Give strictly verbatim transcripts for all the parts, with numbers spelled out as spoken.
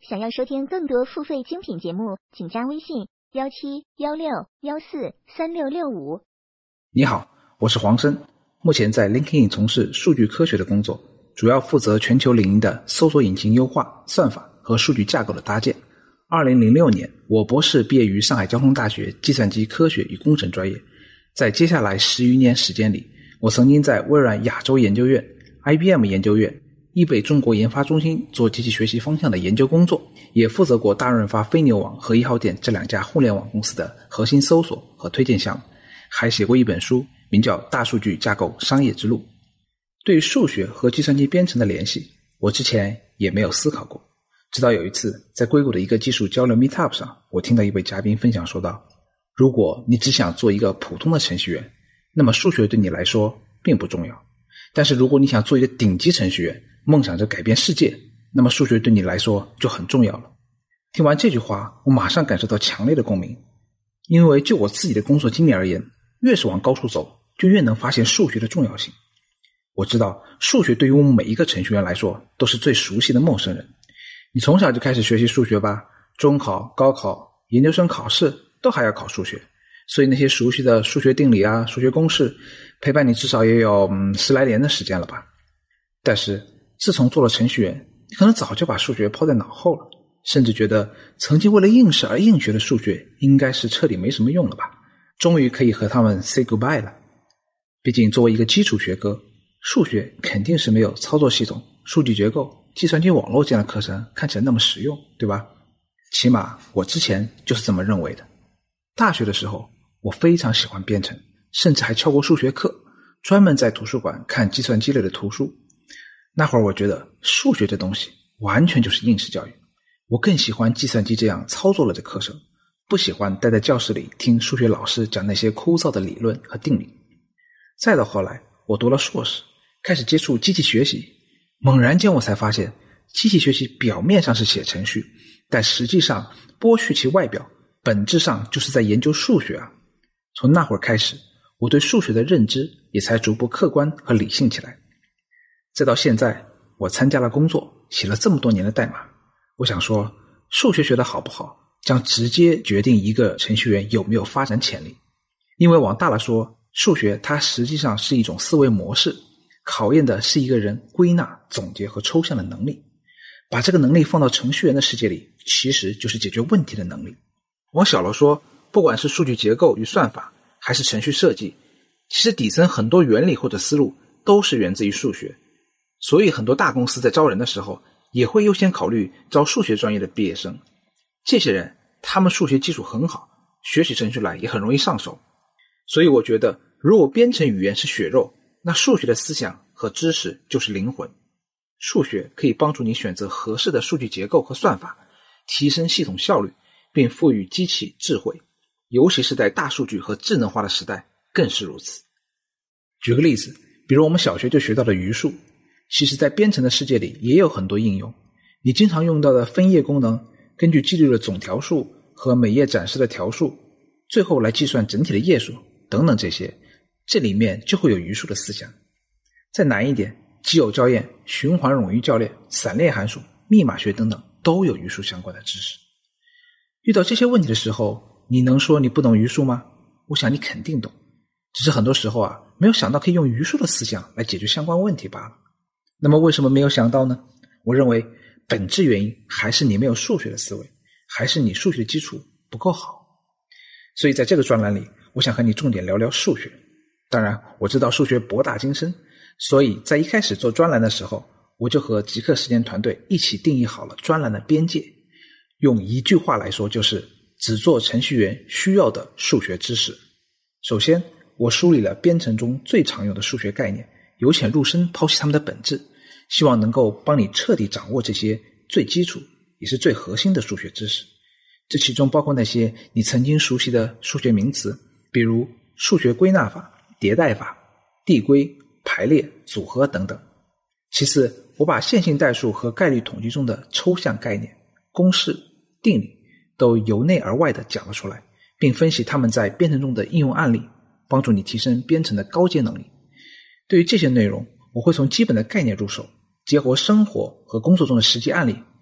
想要收听更多付费精品节目，请加微信一七一六一四三六六五。 你好，我是黄生，目前在 LinkedIn 从事数据科学的工作，主要负责全球领域的搜索引擎优化、算法和数据架构的搭建。二零零六年，我博士毕业于上海交通大学计算机科学与工程专业。在接下来十余年时间里，我曾经在微软亚洲研究院、I B M 研究院、易贝中国研发中心做机器学习方向的研究工作，也负责过大润发、飞牛网和一号店这两家互联网公司的核心搜索和推荐项目，还写过一本书，名叫《大数据架构商业之路》。对于数学和计算机编程的联系，我之前也没有思考过。直到有一次，在硅谷的一个技术交流 Meetup 上，我听到一位嘉宾分享说道，如果你只想做一个普通的程序员，那么数学对你来说并不重要。但是如果你想做一个顶级程序员，梦想着改变世界，那么数学对你来说就很重要了。听完这句话，我马上感受到强烈的共鸣。因为就我自己的工作经历而言，越是往高处走，就越能发现数学的重要性。我知道数学对于我们每一个程序员来说都是最熟悉的陌生人。你从小就开始学习数学吧，中考、高考、研究生考试都还要考数学，所以那些熟悉的数学定理啊、数学公式陪伴你至少也有嗯十来年的时间了吧。但是自从做了程序员，你可能早就把数学抛在脑后了，甚至觉得曾经为了应试而硬学的数学应该是彻底没什么用了吧，终于可以和他们 say goodbye 了。毕竟作为一个基础学科，数学肯定是没有操作系统、数据结构、计算机网络这样的课程看起来那么实用，对吧？起码我之前就是这么认为的。大学的时候，我非常喜欢编程，甚至还翘过数学课，专门在图书馆看计算机类的图书。那会儿我觉得数学这东西完全就是应试教育，我更喜欢计算机这样操作类的课程，不喜欢待在教室里听数学老师讲那些枯燥的理论和定理。再到后来，我读了硕士，开始接触机器学习，猛然间我才发现，机器学习表面上是写程序，但实际上剥去其外表，本质上就是在研究数学啊。从那会儿开始，我对数学的认知也才逐步客观和理性起来。再到现在，我参加了工作，写了这么多年的代码，我想说，数学学得好不好，将直接决定一个程序员有没有发展潜力。因为往大了说，数学它实际上是一种思维模式，考验的是一个人归纳、总结和抽象的能力。把这个能力放到程序员的世界里，其实就是解决问题的能力。往小了说，不管是数据结构与算法，还是程序设计，其实底层很多原理或者思路都是源自于数学。所以很多大公司在招人的时候，也会优先考虑招数学专业的毕业生。这些人，他们数学基础很好，学起程序来也很容易上手。所以我觉得，如果编程语言是血肉，那数学的思想和知识就是灵魂。数学可以帮助你选择合适的数据结构和算法，提升系统效率，并赋予机器智慧，尤其是在大数据和智能化的时代更是如此。举个例子，比如我们小学就学到的余数，其实在编程的世界里也有很多应用。你经常用到的分页功能，根据记录的总条数和每页展示的条数，最后来计算整体的页数等等，这些这里面就会有余数的思想。再难一点，奇偶校验、循环冗余校验、散列函数、密码学等等都有余数相关的知识。遇到这些问题的时候，你能说你不懂余数吗？我想你肯定懂，只是很多时候啊，没有想到可以用余数的思想来解决相关问题罢了。那么为什么没有想到呢？我认为本质原因还是你没有数学的思维，还是你数学基础不够好。所以在这个专栏里，我想和你重点聊聊数学。当然我知道数学博大精深，所以在一开始做专栏的时候，我就和极客时间团队一起定义好了专栏的边界。用一句话来说，就是只做程序员需要的数学知识。首先，我梳理了编程中最常用的数学概念，由浅入深剖析它们的本质，希望能够帮你彻底掌握这些最基础也是最核心的数学知识。这其中包括那些你曾经熟悉的数学名词，比如数学归纳法、迭代法、递归、排列、组合等等。其次，我把线性代数和概率统计中的抽象概念、公式、定理都由内而外地讲了出来，并分析它们在编程中的应用案例，帮助你提升编程的高阶能力。对于这些内容，我会从基本的概念入手，结合生活和工作中的实际案例，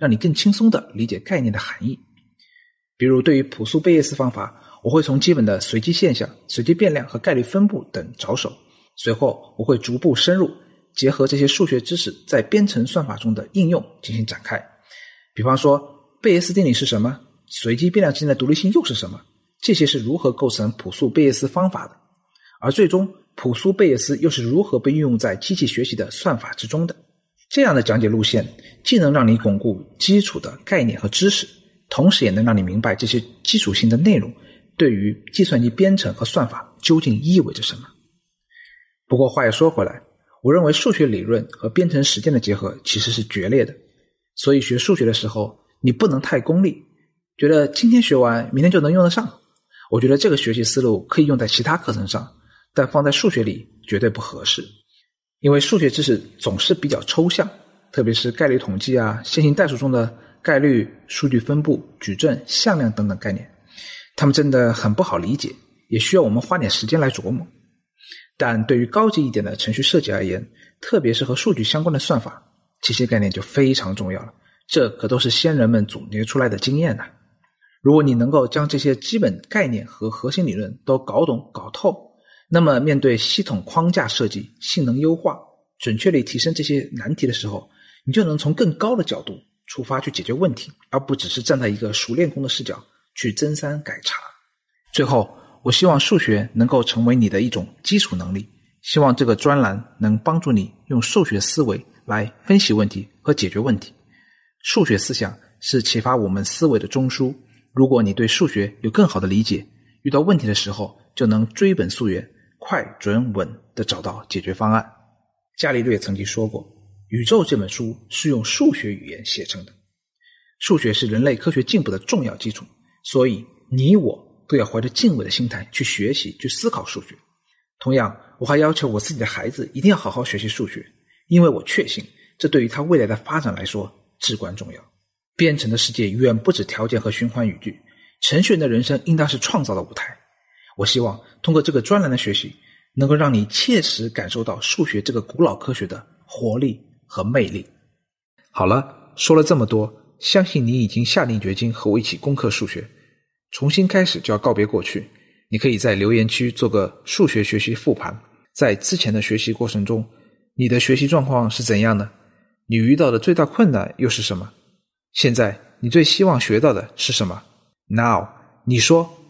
让你更轻松地理解概念的含义。比如对于朴素贝叶斯方法，我会从基本的随机现象、随机变量和概率分布等着手，随后我会逐步深入，结合这些数学知识在编程算法中的应用进行展开。比方说贝叶斯定理是什么，随机变量之间的独立性又是什么，这些是如何构成朴素贝叶斯方法的，而最终朴素贝叶斯又是如何被运用在机器学习的算法之中的。这样的讲解路线既能让你巩固基础的概念和知识，同时也能让你明白这些基础性的内容对于计算机编程和算法究竟意味着什么。不过话又说回来，我认为数学理论和编程实践的结合其实是决裂的，所以学数学的时候你不能太功利，觉得今天学完明天就能用得上。我觉得这个学习思路可以用在其他课程上，但放在数学里绝对不合适。因为数学知识总是比较抽象，特别是概率统计啊、线性代数中的概率、数据分布、矩阵、向量等等概念，它们真的很不好理解，也需要我们花点时间来琢磨。但对于高级一点的程序设计而言，特别是和数据相关的算法，这些概念就非常重要了，这可都是先人们总结出来的经验呐。如果你能够将这些基本概念和核心理论都搞懂搞透，那么面对系统框架设计、性能优化、准确率提升这些难题的时候，你就能从更高的角度出发去解决问题，而不只是站在一个熟练工的视角去增删改查。最后，我希望数学能够成为你的一种基础能力，希望这个专栏能帮助你用数学思维来分析问题和解决问题。数学思想是启发我们思维的中枢，如果你对数学有更好的理解，遇到问题的时候就能追本溯源，快准稳地找到解决方案。伽利略曾经说过，宇宙这本书是用数学语言写成的。数学是人类科学进步的重要基础，所以你我都要怀着敬畏的心态去学习、去思考数学。同样，我还要求我自己的孩子一定要好好学习数学，因为我确信这对于他未来的发展来说至关重要。编程的世界远不止条件和循环语句，程序员的人生应当是创造的舞台。我希望通过这个专栏的学习，能够让你切实感受到数学这个古老科学的活力和魅力。好了，说了这么多，相信你已经下定决心和我一起攻克数学。重新开始就要告别过去，你可以在留言区做个数学学习复盘，在之前的学习过程中，你的学习状况是怎样呢？你遇到的最大困难又是什么？现在你最希望学到的是什么？ Now， 你说